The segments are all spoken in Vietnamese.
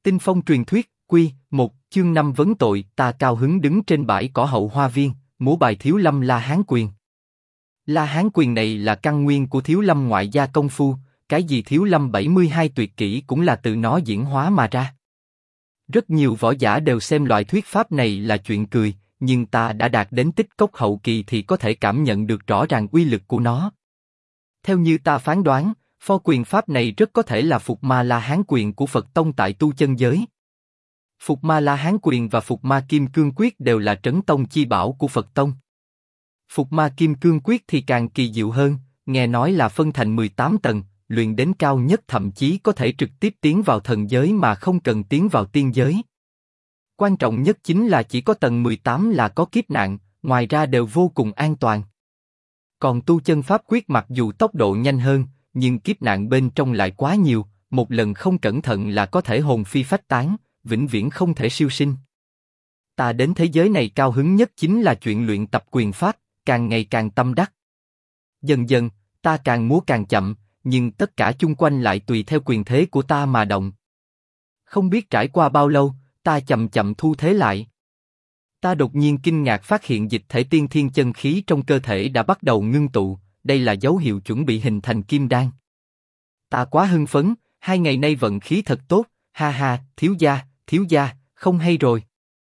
Tinh phong truyền thuyết, Quy 1, chương 5 vấn tội. Ta cao hứng đứng trên bãi cỏ hậu hoa viên, múa bài Thiếu Lâm La Hán Quyền. La Hán Quyền này là căn nguyên của Thiếu Lâm ngoại gia công phu, cái gì Thiếu Lâm 72 tuyệt kỹ cũng là từ nó diễn hóa mà ra. Rất nhiều võ giả đều xem loại thuyết pháp này là chuyện cười, nhưng ta đã đạt đến tích cốc hậu kỳ thì có thể cảm nhận được rõ ràng uy lực của nó. Theo như ta phán đoán, pho quyền pháp này rất có thể là Phục Ma La Hán Quyền của Phật Tông tại tu chân giới. Phục Ma La Hán Quyền và Phục Ma Kim Cương Quyết đều là trấn tông chi bảo của Phật Tông. Phục Ma Kim Cương Quyết thì càng kỳ diệu hơn, nghe nói là phân thành 18 tầng, luyện đến cao nhất thậm chí có thể trực tiếp tiến vào thần giới mà không cần tiến vào tiên giới. Quan trọng nhất chính là chỉ có tầng 18 là có kiếp nạn, ngoài ra đều vô cùng an toàn. Còn tu chân pháp quyết mặc dù tốc độ nhanh hơn, nhưng kiếp nạn bên trong lại quá nhiều, một lần không cẩn thận là có thể hồn phi phách tán, vĩnh viễn không thể siêu sinh. Ta đến thế giới này cao hứng nhất chính là chuyện luyện tập quyền pháp, càng ngày càng tâm đắc. Dần dần, ta càng múa càng chậm, nhưng tất cả chung quanh lại tùy theo quyền thế của ta mà động. Không biết trải qua bao lâu, ta chậm chậm thu thế lại. Ta đột nhiên kinh ngạc phát hiện dịch thể tiên thiên chân khí trong cơ thể đã bắt đầu ngưng tụ, đây là dấu hiệu chuẩn bị hình thành kim đan. Ta quá hưng phấn, 2 ngày nay vận khí thật tốt, ha ha, thiếu gia, không hay rồi.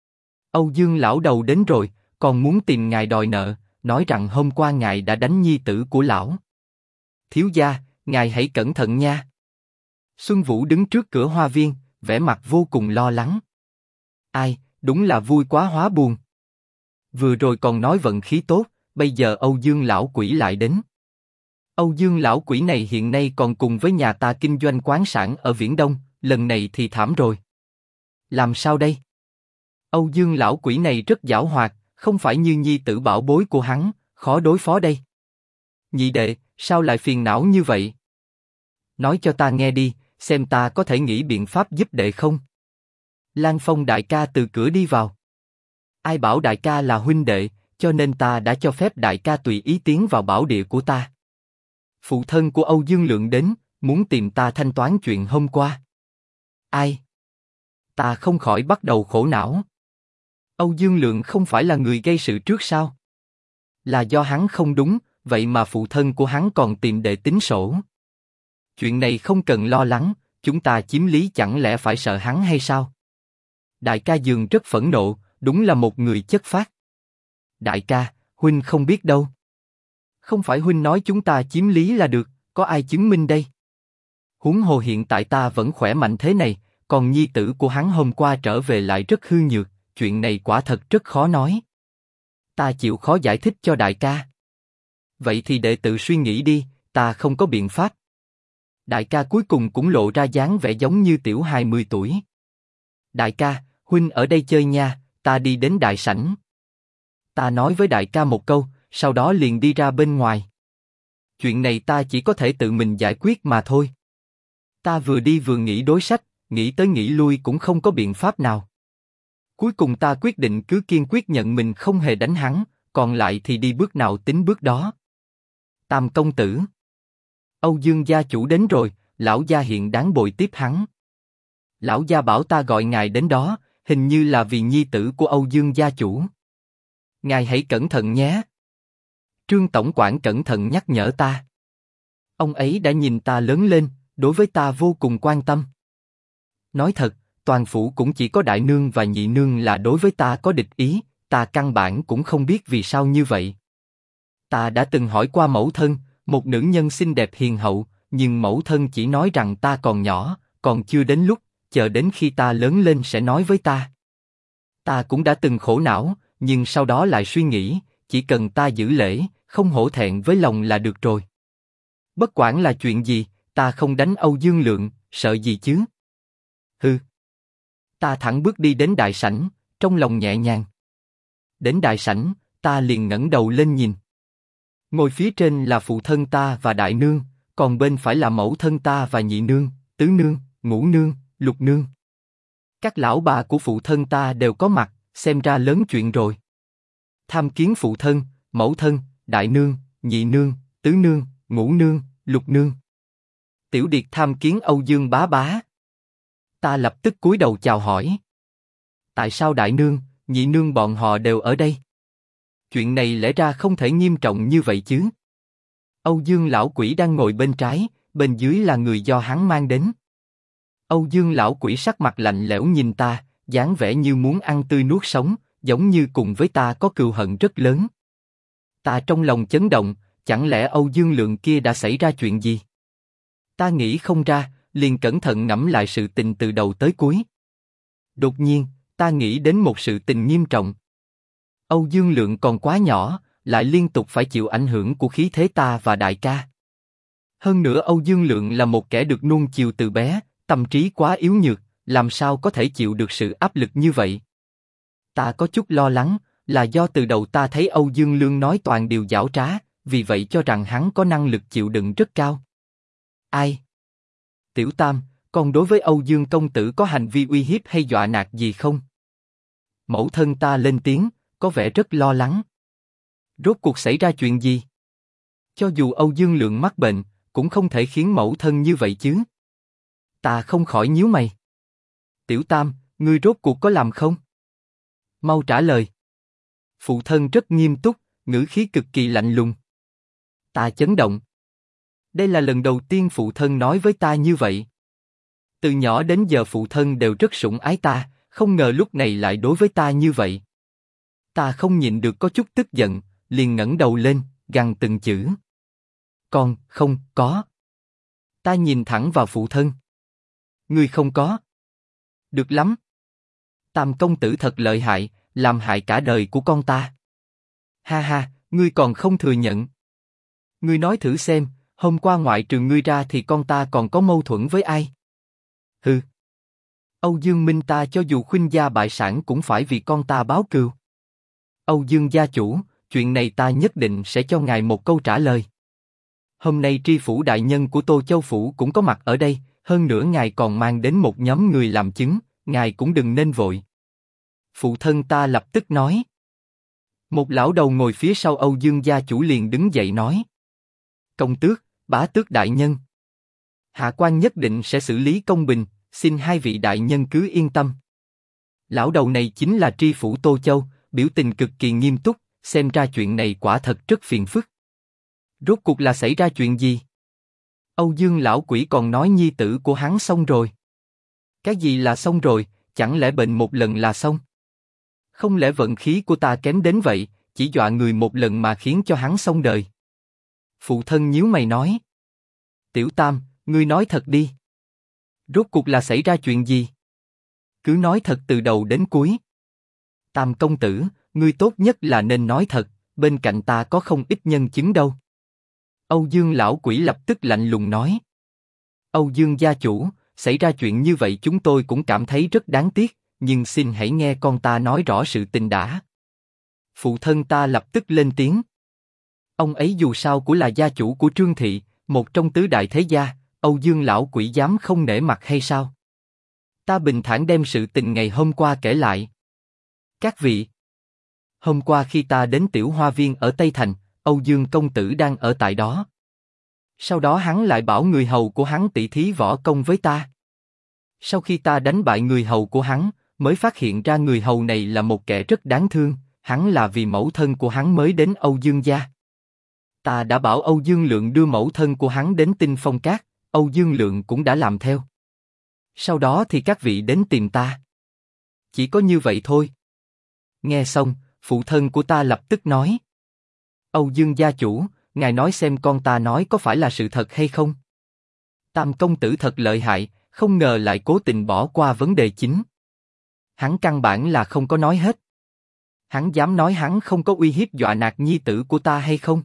Âu Dương lão đầu đến rồi, còn muốn tìm ngài đòi nợ, nói rằng hôm qua ngài đã đánh nhi tử của lão. Thiếu gia, ngài hãy cẩn thận nha. Xuân Vũ đứng trước cửa hoa viên, vẻ mặt vô cùng lo lắng. Ai, đúng là vui quá hóa buồn. Vừa rồi còn nói vận khí tốt, bây giờ Âu Dương lão quỷ lại đến. Âu Dương lão quỷ này hiện nay còn cùng với nhà ta kinh doanh khoáng sản ở Viễn Đông, lần này thì thảm rồi. Làm sao đây? Âu Dương lão quỷ này rất giảo hoạt, không phải như nhi tử bảo bối của hắn, khó đối phó đây. Nhị đệ, sao lại phiền não như vậy? Nói cho ta nghe đi, xem ta có thể nghĩ biện pháp giúp đệ không? Lan Phong đại ca từ cửa đi vào. Ai bảo đại ca là huynh đệ, cho nên ta đã cho phép đại ca tùy ý tiến vào bảo địa của ta. Phụ thân của Âu Dương Lượng đến, muốn tìm ta thanh toán chuyện hôm qua. Ai? Ta không khỏi bắt đầu khổ não. Âu Dương Lượng không phải là người gây sự trước sao? Là do hắn không đúng, vậy mà phụ thân của hắn còn tìm đệ tính sổ. Chuyện này không cần lo lắng, chúng ta chiếm lý chẳng lẽ phải sợ hắn hay sao? Đại ca dường rất phẫn nộ, đúng là một người chất phác. Đại ca, huynh không biết đâu. Không phải huynh nói chúng ta chiếm lý là được, có ai chứng minh đây? Huống hồ hiện tại ta vẫn khỏe mạnh thế này, còn nhi tử của hắn hôm qua trở về lại rất hư nhược, chuyện này quả thật rất khó nói. Ta chịu khó giải thích cho đại ca. Vậy thì đệ tự suy nghĩ đi, ta không có biện pháp. Đại ca cuối cùng cũng lộ ra dáng vẻ giống như tiểu hài 10 tuổi. Đại ca, huynh ở đây chơi nha, ta đi đến đại sảnh. Ta nói với đại ca một câu, sau đó liền đi ra bên ngoài. Chuyện này ta chỉ có thể tự mình giải quyết mà thôi. Ta vừa đi vừa nghĩ đối sách, nghĩ tới nghĩ lui cũng không có biện pháp nào. Cuối cùng ta quyết định cứ kiên quyết nhận mình không hề đánh hắn, còn lại thì đi bước nào tính bước đó. Tam công tử. Âu Dương gia chủ đến rồi, lão gia hiện đáng bồi tiếp hắn. Lão gia bảo ta gọi ngài đến đó, hình như là vì nhi tử của Âu Dương gia chủ. Ngài hãy cẩn thận nhé. Trương tổng quản cẩn thận nhắc nhở ta. Ông ấy đã nhìn ta lớn lên, đối với ta vô cùng quan tâm. Nói thật, toàn phủ cũng chỉ có đại nương và nhị nương là đối với ta có địch ý, ta căn bản cũng không biết vì sao như vậy. Ta đã từng hỏi qua mẫu thân, một nữ nhân xinh đẹp hiền hậu, nhưng mẫu thân chỉ nói rằng ta còn nhỏ, còn chưa đến lúc, chờ đến khi ta lớn lên sẽ nói với ta. Ta cũng đã từng khổ não, nhưng sau đó lại suy nghĩ, chỉ cần ta giữ lễ, không hổ thẹn với lòng là được rồi. Bất quản là chuyện gì, ta không đánh Âu Dương Lượng, sợ gì chứ? Hừ. Ta thẳng bước đi đến đại sảnh, trong lòng nhẹ nhàng. Đến đại sảnh, ta liền ngẩng đầu lên nhìn. Ngồi phía trên là phụ thân ta và đại nương, còn bên phải là mẫu thân ta và nhị nương, tứ nương, ngũ nương, lục nương. Các lão bà của phụ thân ta đều có mặt, xem ra lớn chuyện rồi. Tham kiến phụ thân, mẫu thân, đại nương, nhị nương, tứ nương, ngũ nương, lục nương. Tiểu điệt tham kiến Âu Dương bá bá. Ta lập tức cúi đầu chào hỏi. Tại sao đại nương, nhị nương bọn họ đều ở đây? Chuyện này lẽ ra không thể nghiêm trọng như vậy chứ? Âu Dương lão quỷ đang ngồi bên trái, bên dưới là người do hắn mang đến. Âu Dương lão quỷ sắc mặt lạnh lẽo nhìn ta, dáng vẻ như muốn ăn tươi nuốt sống, giống như cùng với ta có cừu hận rất lớn. Ta trong lòng chấn động, chẳng lẽ Âu Dương Lượng kia đã xảy ra chuyện gì? Ta nghĩ không ra, liền cẩn thận ngẫm lại sự tình từ đầu tới cuối. Đột nhiên, ta nghĩ đến một sự tình nghiêm trọng. Âu Dương Lượng còn quá nhỏ, lại liên tục phải chịu ảnh hưởng của khí thế ta và đại ca. Hơn nữa Âu Dương Lượng là một kẻ được nuông chiều từ bé, tâm trí quá yếu nhược, làm sao có thể chịu được sự áp lực như vậy? Ta có chút lo lắng, là do từ đầu ta thấy Âu Dương Lương nói toàn điều giảo trá, vì vậy cho rằng hắn có năng lực chịu đựng rất cao. Ai? Tiểu Tam, còn đối với Âu Dương công tử có hành vi uy hiếp hay dọa nạt gì không? Mẫu thân ta lên tiếng, có vẻ rất lo lắng. Rốt cuộc xảy ra chuyện gì? Cho dù Âu Dương Lượng mắc bệnh, cũng không thể khiến mẫu thân như vậy chứ. Ta không khỏi nhíu mày. Tiểu Tam, ngươi rốt cuộc có làm không? Mau trả lời. Phụ thân rất nghiêm túc, ngữ khí cực kỳ lạnh lùng. Ta chấn động. Đây là lần đầu tiên phụ thân nói với ta như vậy. Từ nhỏ đến giờ phụ thân đều rất sủng ái ta, không ngờ lúc này lại đối với ta như vậy. Ta không nhịn được có chút tức giận, liền ngẩng đầu lên, gằn từng chữ. Con không có. Ta nhìn thẳng vào phụ thân. Ngươi không có. Được lắm. Tam công tử thật lợi hại, làm hại cả đời của con ta. Ha ha, ngươi còn không thừa nhận. Ngươi nói thử xem, hôm qua ngoại trừ ngươi ra thì con ta còn có mâu thuẫn với ai? Hừ. Âu Dương Minh ta cho dù khuynh gia bại sản cũng phải vì con ta báo cừu. Âu Dương gia chủ, chuyện này ta nhất định sẽ cho ngài một câu trả lời. Hôm nay tri phủ đại nhân của Tô Châu phủ cũng có mặt ở đây, hơn nữa ngài còn mang đến một nhóm người làm chứng, ngài cũng đừng nên vội. Phụ thân ta lập tức nói. Một lão đầu ngồi phía sau Âu Dương gia chủ liền đứng dậy nói. Công tước, bá tước đại nhân. Hạ quan nhất định sẽ xử lý công bình, xin hai vị đại nhân cứ yên tâm. Lão đầu này chính là tri phủ Tô Châu, biểu tình cực kỳ nghiêm túc, xem ra chuyện này quả thật rất phiền phức. Rốt cuộc là xảy ra chuyện gì? Âu Dương lão quỷ còn nói nhi tử của hắn xong rồi. Cái gì là xong rồi, chẳng lẽ bệnh một lần là xong? Không lẽ vận khí của ta kém đến vậy, chỉ dọa người một lần mà khiến cho hắn xong đời? Phụ thân nhíu mày nói. Tiểu Tam, ngươi nói thật đi. Rốt cuộc là xảy ra chuyện gì? Cứ nói thật từ đầu đến cuối. Tam công tử, ngươi tốt nhất là nên nói thật, bên cạnh ta có không ít nhân chứng đâu. Âu Dương lão quỷ lập tức lạnh lùng nói. Âu Dương gia chủ, xảy ra chuyện như vậy chúng tôi cũng cảm thấy rất đáng tiếc, nhưng xin hãy nghe con ta nói rõ sự tình đã. Phụ thân ta lập tức lên tiếng. Ông ấy dù sao cũng là gia chủ của Trương Thị, một trong tứ đại thế gia, Âu Dương lão quỷ dám không nể mặt hay sao? Ta bình thản đem sự tình ngày hôm qua kể lại. Các vị, hôm qua khi ta đến Tiểu Hoa Viên ở Tây Thành, Âu Dương công tử đang ở tại đó. Sau đó hắn lại bảo người hầu của hắn tỉ thí võ công với ta. Sau khi ta đánh bại người hầu của hắn, mới phát hiện ra người hầu này là một kẻ rất đáng thương, hắn là vì mẫu thân của hắn mới đến Âu Dương gia. Ta đã bảo Âu Dương Lượng đưa mẫu thân của hắn đến Tinh Phong Các, Âu Dương Lượng cũng đã làm theo. Sau đó thì các vị đến tìm ta. Chỉ có như vậy thôi. Nghe xong, phụ thân của ta lập tức nói. Âu Dương gia chủ, ngài nói xem con ta nói có phải là sự thật hay không? Tam công tử thật lợi hại, không ngờ lại cố tình bỏ qua vấn đề chính. Hắn căn bản là không có nói hết. Hắn dám nói hắn không có uy hiếp dọa nạt nhi tử của ta hay không?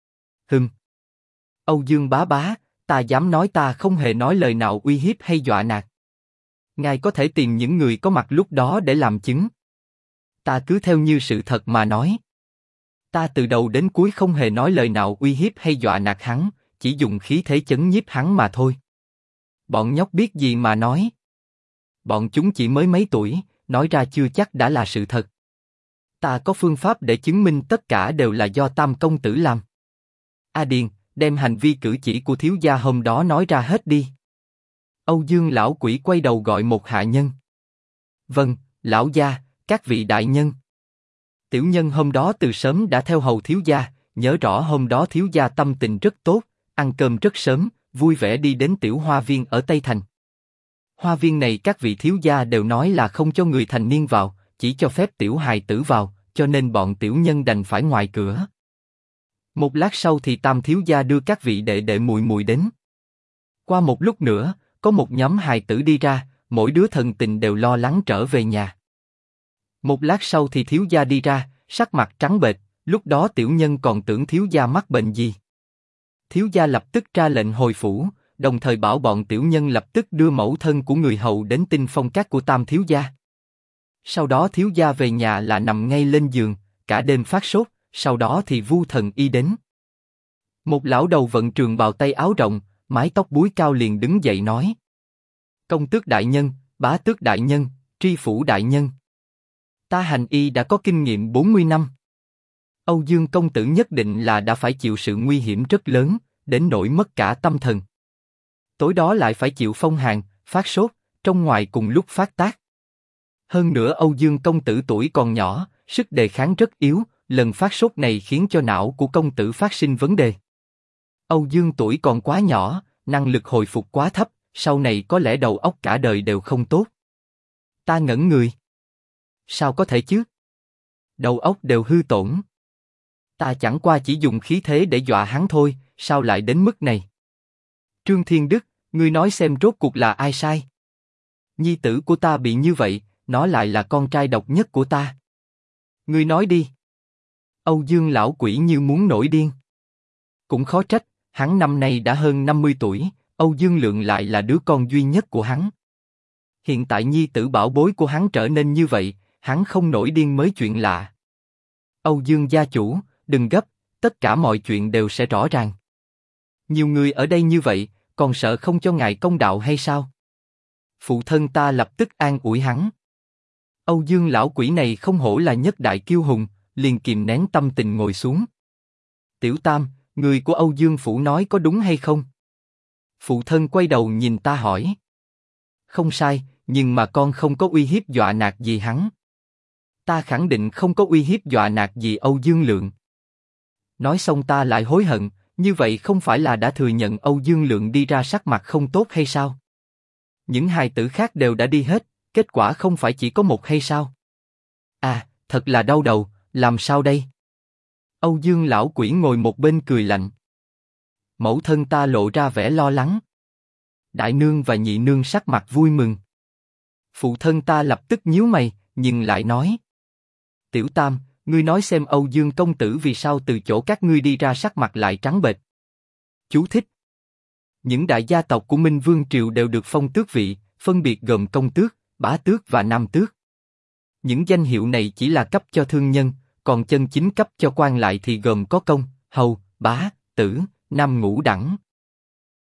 Âu Dương bá bá, ta dám nói ta không hề nói lời nào uy hiếp hay dọa nạt. Ngài có thể tìm những người có mặt lúc đó để làm chứng. Ta cứ theo như sự thật mà nói. Ta từ đầu đến cuối không hề nói lời nào uy hiếp hay dọa nạt hắn, chỉ dùng khí thế chấn nhiếp hắn mà thôi. Bọn nhóc biết gì mà nói. Bọn chúng chỉ mới mấy tuổi, nói ra chưa chắc đã là sự thật. Ta có phương pháp để chứng minh tất cả đều là do Tam công tử làm. A Điền, đem hành vi cử chỉ của thiếu gia hôm đó nói ra hết đi. Âu Dương lão quỷ quay đầu gọi một hạ nhân. Vâng, lão gia, các vị đại nhân. Tiểu nhân hôm đó từ sớm đã theo hầu thiếu gia, nhớ rõ hôm đó thiếu gia tâm tình rất tốt, ăn cơm rất sớm, vui vẻ đi đến tiểu hoa viên ở Tây Thành. Hoa viên này các vị thiếu gia đều nói là không cho người thành niên vào, chỉ cho phép tiểu hài tử vào, cho nên bọn tiểu nhân đành phải ngoài cửa. Một lát sau thì Tam thiếu gia đưa các vị đệ đệ muội muội đến. Qua một lúc nữa, có một nhóm hài tử đi ra, mỗi đứa thần tình đều lo lắng trở về nhà. Một lát sau thì thiếu gia đi ra, sắc mặt trắng bệch, lúc đó tiểu nhân còn tưởng thiếu gia mắc bệnh gì. Thiếu gia lập tức ra lệnh hồi phủ, đồng thời bảo bọn tiểu nhân lập tức đưa mẫu thân của người hầu đến tinh phong các của Tam thiếu gia. Sau đó thiếu gia về nhà là nằm ngay lên giường, cả đêm phát sốt, sau đó thì Vu thần y đến. Một lão đầu vận trường bào tay áo rộng, mái tóc búi cao liền đứng dậy nói: Công tước đại nhân, bá tước đại nhân, tri phủ đại nhân. Ta hành y đã có kinh nghiệm 40 năm. Âu Dương công tử nhất định là đã phải chịu sự nguy hiểm rất lớn, đến nỗi mất cả tâm thần. Tối đó lại phải chịu phong hàn, phát sốt, trong ngoài cùng lúc phát tác. Hơn nữa Âu Dương công tử tuổi còn nhỏ, sức đề kháng rất yếu, lần phát sốt này khiến cho não của công tử phát sinh vấn đề. Âu Dương tuổi còn quá nhỏ, năng lực hồi phục quá thấp, sau này có lẽ đầu óc cả đời đều không tốt. Ta ngẩn người. Sao có thể chứ? Đầu óc đều hư tổn. Ta chẳng qua chỉ dùng khí thế để dọa hắn thôi, sao lại đến mức này? Trương Thiên Đức, ngươi nói xem rốt cuộc là ai sai? Nhi tử của ta bị như vậy, nó lại là con trai độc nhất của ta. Ngươi nói đi. Âu Dương lão quỷ như muốn nổi điên. Cũng khó trách, hắn năm nay đã hơn 50 tuổi, Âu Dương Lượng lại là đứa con duy nhất của hắn. Hiện tại nhi tử bảo bối của hắn trở nên như vậy, hắn không nổi điên mới chuyện lạ. Âu Dương gia chủ, đừng gấp, tất cả mọi chuyện đều sẽ rõ ràng. Nhiều người ở đây như vậy, còn sợ không cho ngài công đạo hay sao? Phụ thân ta lập tức an ủi hắn. Âu Dương lão quỷ này không hổ là nhất đại kiêu hùng, liền kìm nén tâm tình ngồi xuống. Tiểu Tam, người của Âu Dương phủ nói có đúng hay không? Phụ thân quay đầu nhìn ta hỏi. Không sai, nhưng mà con không có uy hiếp dọa nạt gì hắn. Ta khẳng định không có uy hiếp dọa nạt gì Âu Dương Lượng. Nói xong ta lại hối hận, như vậy không phải là đã thừa nhận Âu Dương Lượng đi ra sắc mặt không tốt hay sao? Những hài tử khác đều đã đi hết, kết quả không phải chỉ có một hay sao? À, thật là đau đầu, làm sao đây? Âu Dương lão quỷ ngồi một bên cười lạnh. Mẫu thân ta lộ ra vẻ lo lắng. Đại nương và nhị nương sắc mặt vui mừng. Phụ thân ta lập tức nhíu mày, nhưng lại nói: Tiểu Tam, ngươi nói xem Âu Dương công tử vì sao từ chỗ các ngươi đi ra sắc mặt lại trắng bệch. Chú thích: những đại gia tộc của Minh Vương triều đều được phong tước vị, phân biệt gồm công tước, bá tước và nam tước. Những danh hiệu này chỉ là cấp cho thương nhân, còn chân chính cấp cho quan lại thì gồm có công, hầu, bá, tử, nam ngũ đẳng.